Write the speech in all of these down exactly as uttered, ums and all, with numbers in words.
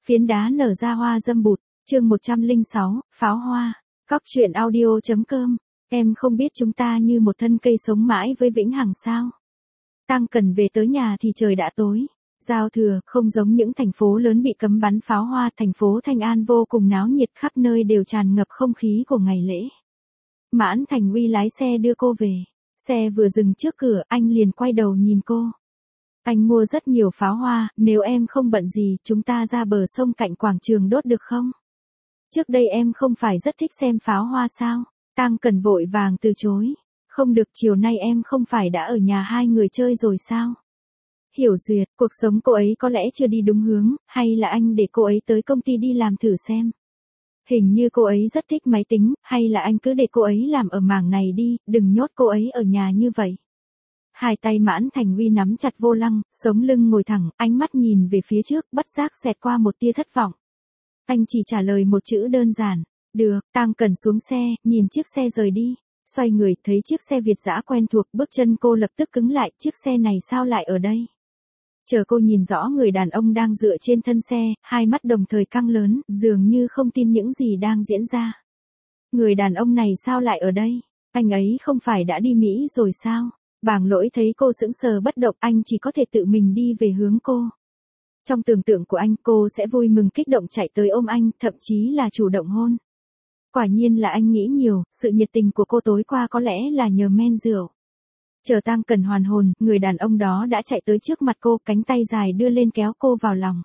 Phiến đá nở ra hoa dâm bụt, chương một trăm lẻ sáu, pháo hoa. Cóc truyện audio chấm com. Em không biết chúng ta như một thân cây sống mãi với vĩnh hằng sao? Tăng Cần về tới nhà thì trời đã tối. Giao thừa, không giống những thành phố lớn bị cấm bắn pháo hoa, thành phố Thanh An vô cùng náo nhiệt, khắp nơi đều tràn ngập không khí của ngày lễ. Mãn Thành Uy lái xe đưa cô về. Xe vừa dừng trước cửa, anh liền quay đầu nhìn cô. Anh mua rất nhiều pháo hoa, nếu em không bận gì, chúng ta ra bờ sông cạnh quảng trường đốt được không? Trước đây em không phải rất thích xem pháo hoa sao? Tăng Cần vội vàng từ chối. Không được, chiều nay em không phải đã ở nhà hai người chơi rồi sao? Hiểu Duyệt, cuộc sống cô ấy có lẽ chưa đi đúng hướng, hay là anh để cô ấy tới công ty đi làm thử xem? Hình như cô ấy rất thích máy tính, hay là anh cứ để cô ấy làm ở mảng này đi, đừng nhốt cô ấy ở nhà như vậy. Hai tay Mãn Thành Uy nắm chặt vô lăng, sống lưng ngồi thẳng, ánh mắt nhìn về phía trước, bất giác xẹt qua một tia thất vọng. Anh chỉ trả lời một chữ đơn giản, được. Tăng Cần xuống xe, nhìn chiếc xe rời đi. Xoay người, thấy chiếc xe Việt dã quen thuộc, bước chân cô lập tức cứng lại, chiếc xe này sao lại ở đây? Chờ cô nhìn rõ người đàn ông đang dựa trên thân xe, hai mắt đồng thời căng lớn, dường như không tin những gì đang diễn ra. Người đàn ông này sao lại ở đây? Anh ấy không phải đã đi Mỹ rồi sao? Bàng Lỗi thấy cô sững sờ bất động, anh chỉ có thể tự mình đi về hướng cô. Trong tưởng tượng của anh, cô sẽ vui mừng kích động chạy tới ôm anh, thậm chí là chủ động hôn. Quả nhiên là anh nghĩ nhiều, sự nhiệt tình của cô tối qua có lẽ là nhờ men rượu. Chờ Tăng Cần hoàn hồn, người đàn ông đó đã chạy tới trước mặt cô, cánh tay dài đưa lên kéo cô vào lòng.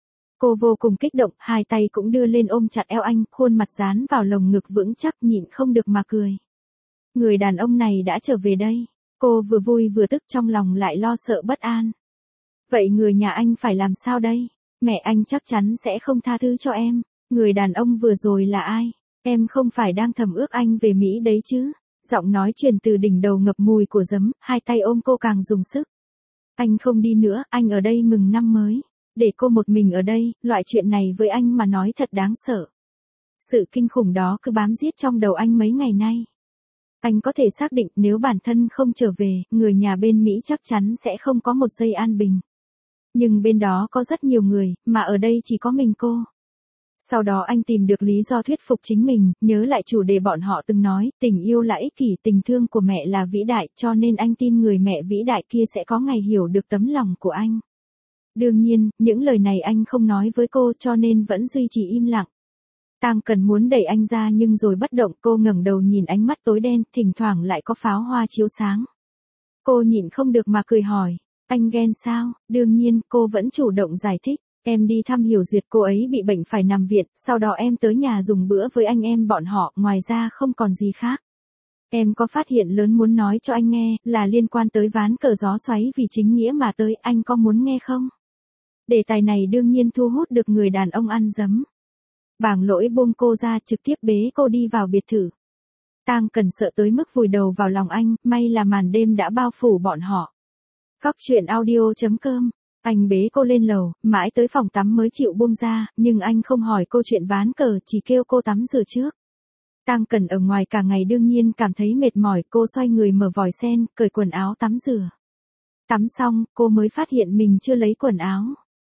Cô vô cùng kích động, hai tay cũng đưa lên ôm chặt eo anh, khuôn mặt dán vào lồng ngực vững chắc, nhịn không được mà cười. Người đàn ông này đã trở về đây. Cô vừa vui vừa tức, trong lòng lại lo sợ bất an. Vậy người nhà anh phải làm sao đây? Mẹ anh chắc chắn sẽ không tha thứ cho em. Người đàn ông vừa rồi là ai? Em không phải đang thầm ước anh về Mỹ đấy chứ? Giọng nói truyền từ đỉnh đầu ngập mùi của giấm, hai tay ôm cô càng dùng sức. Anh không đi nữa, anh ở đây mừng năm mới. Để cô một mình ở đây, loại chuyện này với anh mà nói thật đáng sợ. Sự kinh khủng đó cứ bám giết trong đầu anh mấy ngày nay. Anh có thể xác định nếu bản thân không trở về, người nhà bên Mỹ chắc chắn sẽ không có một giây an bình. Nhưng bên đó có rất nhiều người, mà ở đây chỉ có mình cô. Sau đó anh tìm được lý do thuyết phục chính mình, nhớ lại chủ đề bọn họ từng nói, tình yêu là ích kỷ, tình thương của mẹ là vĩ đại, cho nên anh tin người mẹ vĩ đại kia sẽ có ngày hiểu được tấm lòng của anh. Đương nhiên, những lời này anh không nói với cô cho nên vẫn duy trì im lặng. Tăng Cần muốn đẩy anh ra nhưng rồi bất động, cô ngẩng đầu nhìn ánh mắt tối đen, thỉnh thoảng lại có pháo hoa chiếu sáng. Cô nhịn không được mà cười hỏi, anh ghen sao? Đương nhiên, cô vẫn chủ động giải thích, em đi thăm Hiểu Duyệt, cô ấy bị bệnh phải nằm viện, sau đó em tới nhà dùng bữa với anh em bọn họ, ngoài ra không còn gì khác. Em có phát hiện lớn muốn nói cho anh nghe, là liên quan tới ván cờ gió xoáy vì chính nghĩa mà tới, anh có muốn nghe không? Đề tài này đương nhiên thu hút được người đàn ông ăn dấm. Bàng Lỗi buông cô ra, trực tiếp bế cô đi vào biệt thự. Tăng Cần sợ tới mức vùi đầu vào lòng anh, may là màn đêm đã bao phủ bọn họ. Cóc truyện audio chấm com. Anh bế cô lên lầu, mãi tới phòng tắm mới chịu buông ra, nhưng anh không hỏi cô chuyện ván cờ, chỉ kêu cô tắm rửa trước. Tăng Cần ở ngoài cả ngày đương nhiên cảm thấy mệt mỏi, cô xoay người mở vòi sen, cởi quần áo tắm rửa. Tắm xong, cô mới phát hiện mình chưa lấy quần áo.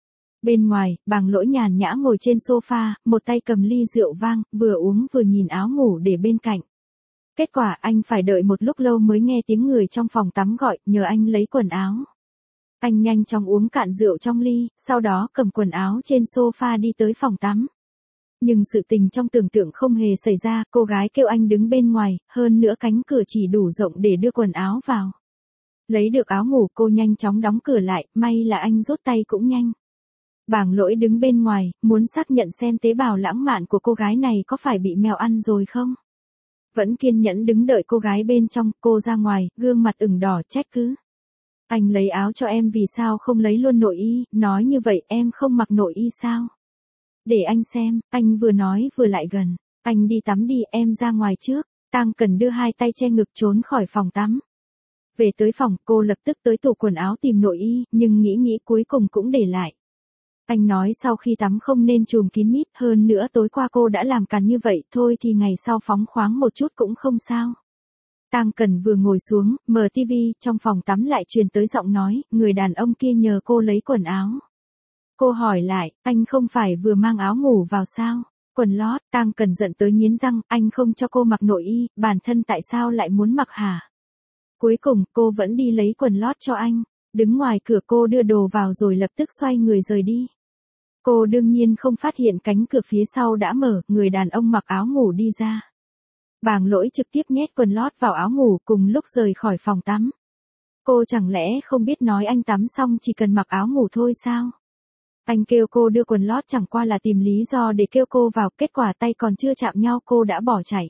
Bên ngoài, Bàng Lỗi nhàn nhã ngồi trên sofa, một tay cầm ly rượu vang, vừa uống vừa nhìn áo ngủ để bên cạnh. Kết quả anh phải đợi một lúc lâu mới nghe tiếng người trong phòng tắm gọi, nhờ anh lấy quần áo. Anh nhanh chóng uống cạn rượu trong ly, sau đó cầm quần áo trên sofa đi tới phòng tắm. Nhưng sự tình trong tưởng tượng không hề xảy ra, cô gái kêu anh đứng bên ngoài, hơn nữa cánh cửa chỉ đủ rộng để đưa quần áo vào. Lấy được áo ngủ cô nhanh chóng đóng cửa lại, may là anh rút tay cũng nhanh. Bàng Lỗi đứng bên ngoài, muốn xác nhận xem tế bào lãng mạn của cô gái này có phải bị mèo ăn rồi không. Vẫn kiên nhẫn đứng đợi cô gái bên trong, cô ra ngoài, gương mặt ửng đỏ trách cứ. Anh lấy áo cho em vì sao không lấy luôn nội y, nói như vậy em không mặc nội y sao? Để anh xem, anh vừa nói vừa lại gần. Anh đi tắm đi, em ra ngoài trước. Tăng Cần đưa hai tay che ngực trốn khỏi phòng tắm. Về tới phòng, cô lập tức tới tủ quần áo tìm nội y, nhưng nghĩ nghĩ cuối cùng cũng để lại. Anh nói sau khi tắm không nên trùm kín mít, hơn nữa tối qua cô đã làm càn như vậy, thôi thì ngày sau phóng khoáng một chút cũng không sao. Tăng Cần vừa ngồi xuống, mở tivi, trong phòng tắm lại truyền tới giọng nói, người đàn ông kia nhờ cô lấy quần áo. Cô hỏi lại, anh không phải vừa mang áo ngủ vào sao? Quần lót, Tang Cần giận tới nghiến răng, anh không cho cô mặc nội y, bản thân tại sao lại muốn mặc hả? Cuối cùng, cô vẫn đi lấy quần lót cho anh. Đứng ngoài cửa cô đưa đồ vào rồi lập tức xoay người rời đi. Cô đương nhiên không phát hiện cánh cửa phía sau đã mở, người đàn ông mặc áo ngủ đi ra. Bàng Lỗi trực tiếp nhét quần lót vào áo ngủ cùng lúc rời khỏi phòng tắm. Cô chẳng lẽ không biết nói anh tắm xong chỉ cần mặc áo ngủ thôi sao? Anh kêu cô đưa quần lót chẳng qua là tìm lý do để kêu cô vào, kết quả tay còn chưa chạm nhau cô đã bỏ chạy.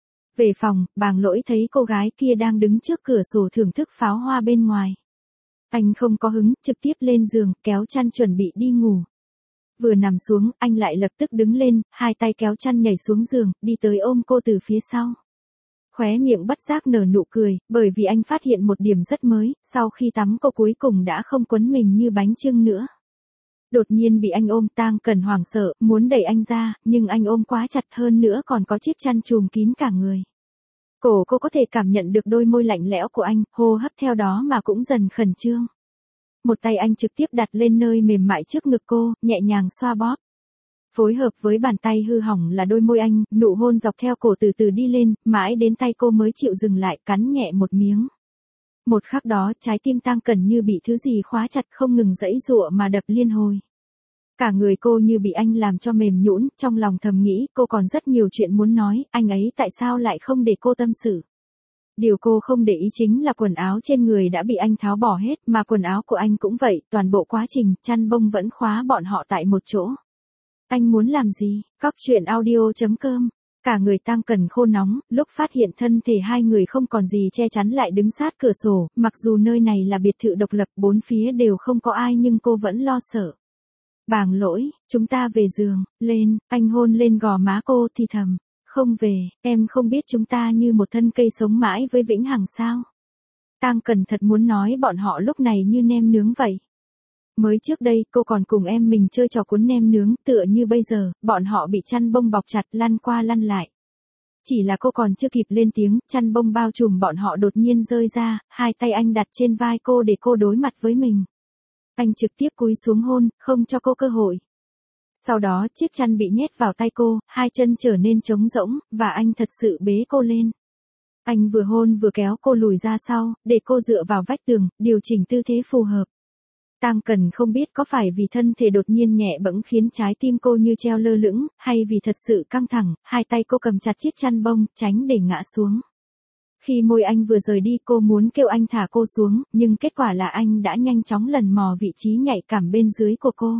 Về phòng, Bàng Lỗi thấy cô gái kia đang đứng trước cửa sổ thưởng thức pháo hoa bên ngoài. Anh không có hứng, trực tiếp lên giường, kéo chăn chuẩn bị đi ngủ. Vừa nằm xuống, anh lại lập tức đứng lên, hai tay kéo chăn nhảy xuống giường, đi tới ôm cô từ phía sau. Khóe miệng bất giác nở nụ cười, bởi vì anh phát hiện một điểm rất mới, sau khi tắm cô cuối cùng đã không quấn mình như bánh chưng nữa. Đột nhiên bị anh ôm, Tang Cần hoảng sợ, muốn đẩy anh ra, nhưng anh ôm quá chặt hơn nữa còn có chiếc chăn trùm kín cả người. Cổ cô có thể cảm nhận được đôi môi lạnh lẽo của anh, hô hấp theo đó mà cũng dần khẩn trương. Một tay anh trực tiếp đặt lên nơi mềm mại trước ngực cô, nhẹ nhàng xoa bóp. Phối hợp với bàn tay hư hỏng là đôi môi anh, nụ hôn dọc theo cổ từ từ đi lên, mãi đến tay cô mới chịu dừng lại, cắn nhẹ một miếng. Một khắc đó, trái tim Tang Cần như bị thứ gì khóa chặt không ngừng giãy giụa mà đập liên hồi. Cả người cô như bị anh làm cho mềm nhũn, trong lòng thầm nghĩ cô còn rất nhiều chuyện muốn nói, anh ấy tại sao lại không để cô tâm sự. Điều cô không để ý chính là quần áo trên người đã bị anh tháo bỏ hết, mà quần áo của anh cũng vậy, toàn bộ quá trình, chăn bông vẫn khóa bọn họ tại một chỗ. Anh muốn làm gì? Cóc truyện audio chấm com. Cả người Tang Cần khô nóng, lúc phát hiện thân thể hai người không còn gì che chắn lại đứng sát cửa sổ, mặc dù nơi này là biệt thự độc lập, bốn phía đều không có ai nhưng cô vẫn lo sợ. Bàng Lỗi, chúng ta về giường, lên, anh hôn lên gò má cô thì thầm. Không về, em không biết chúng ta như một thân cây sống mãi với vĩnh hằng sao? Tang Cần thật muốn nói bọn họ lúc này như nem nướng vậy. Mới trước đây cô còn cùng em mình chơi trò cuốn nem nướng, tựa như bây giờ, bọn họ bị chăn bông bọc chặt lăn qua lăn lại. Chỉ là cô còn chưa kịp lên tiếng, chăn bông bao trùm bọn họ đột nhiên rơi ra, hai tay anh đặt trên vai cô để cô đối mặt với mình. Anh trực tiếp cúi xuống hôn, không cho cô cơ hội. Sau đó chiếc chăn bị nhét vào tay cô, hai chân trở nên trống rỗng, và anh thật sự bế cô lên. Anh vừa hôn vừa kéo cô lùi ra sau, để cô dựa vào vách tường, điều chỉnh tư thế phù hợp. Tang Cần không biết có phải vì thân thể đột nhiên nhẹ bẫng khiến trái tim cô như treo lơ lửng, hay vì thật sự căng thẳng, hai tay cô cầm chặt chiếc chăn bông, tránh để ngã xuống. Khi môi anh vừa rời đi cô muốn kêu anh thả cô xuống, nhưng kết quả là anh đã nhanh chóng lần mò vị trí nhạy cảm bên dưới của cô.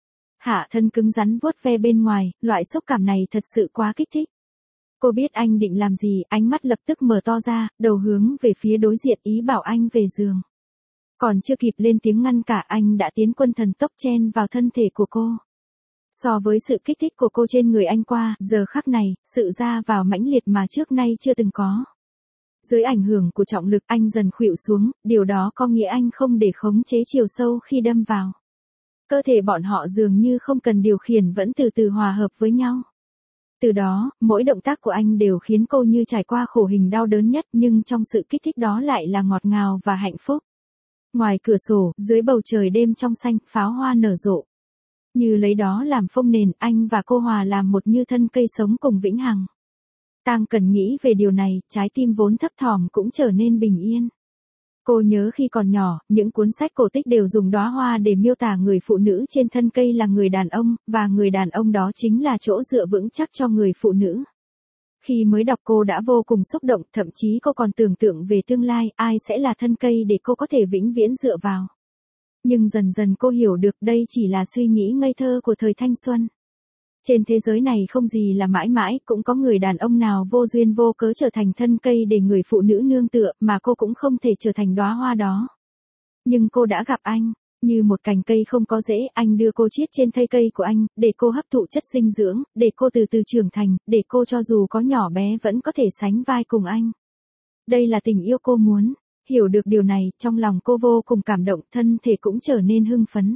Hạ thân cứng rắn vuốt ve bên ngoài, loại xúc cảm này thật sự quá kích thích. Cô biết anh định làm gì, ánh mắt lập tức mở to ra, đầu hướng về phía đối diện ý bảo anh về giường. Còn chưa kịp lên tiếng ngăn cả anh đã tiến quân thần tốc chen vào thân thể của cô. So với sự kích thích của cô trên người anh qua, giờ khắc này, sự ra vào mãnh liệt mà trước nay chưa từng có. Dưới ảnh hưởng của trọng lực anh dần khuỵu xuống, điều đó có nghĩa anh không để khống chế chiều sâu khi đâm vào. Cơ thể bọn họ dường như không cần điều khiển vẫn từ từ hòa hợp với nhau. Từ đó, mỗi động tác của anh đều khiến cô như trải qua khổ hình đau đớn nhất nhưng trong sự kích thích đó lại là ngọt ngào và hạnh phúc. Ngoài cửa sổ, dưới bầu trời đêm trong xanh, pháo hoa nở rộ. Như lấy đó làm phông nền, anh và cô hòa làm một như thân cây sống cùng vĩnh hằng. Tang Cần nghĩ về điều này, trái tim vốn thấp thỏm cũng trở nên bình yên. Cô nhớ khi còn nhỏ, những cuốn sách cổ tích đều dùng đóa hoa để miêu tả người phụ nữ trên thân cây là người đàn ông, và người đàn ông đó chính là chỗ dựa vững chắc cho người phụ nữ. Khi mới đọc cô đã vô cùng xúc động, thậm chí cô còn tưởng tượng về tương lai, ai sẽ là thân cây để cô có thể vĩnh viễn dựa vào. Nhưng dần dần cô hiểu được đây chỉ là suy nghĩ ngây thơ của thời thanh xuân. Trên thế giới này không gì là mãi mãi, cũng có người đàn ông nào vô duyên vô cớ trở thành thân cây để người phụ nữ nương tựa, mà cô cũng không thể trở thành đóa hoa đó. Nhưng cô đã gặp anh, như một cành cây không có rễ, anh đưa cô chiết trên thân cây của anh, để cô hấp thụ chất dinh dưỡng, để cô từ từ trưởng thành, để cô cho dù có nhỏ bé vẫn có thể sánh vai cùng anh. Đây là tình yêu cô muốn. Hiểu được điều này, trong lòng cô vô cùng cảm động, thân thể cũng trở nên hưng phấn.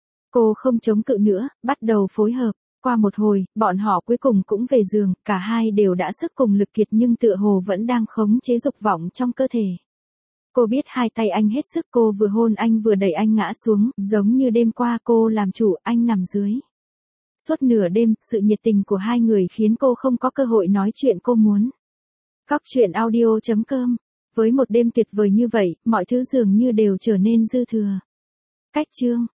Cô không chống cự nữa, bắt đầu phối hợp. Qua một hồi, bọn họ cuối cùng cũng về giường, cả hai đều đã sức cùng lực kiệt nhưng tựa hồ vẫn đang khống chế dục vọng trong cơ thể. Cô biết hai tay anh hết sức, cô vừa hôn anh vừa đẩy anh ngã xuống, giống như đêm qua cô làm chủ, anh nằm dưới. Suốt nửa đêm, sự nhiệt tình của hai người khiến cô không có cơ hội nói chuyện cô muốn. Cóc truyện audio chấm com. Với một đêm tuyệt vời như vậy, mọi thứ dường như đều trở nên dư thừa. Cách chương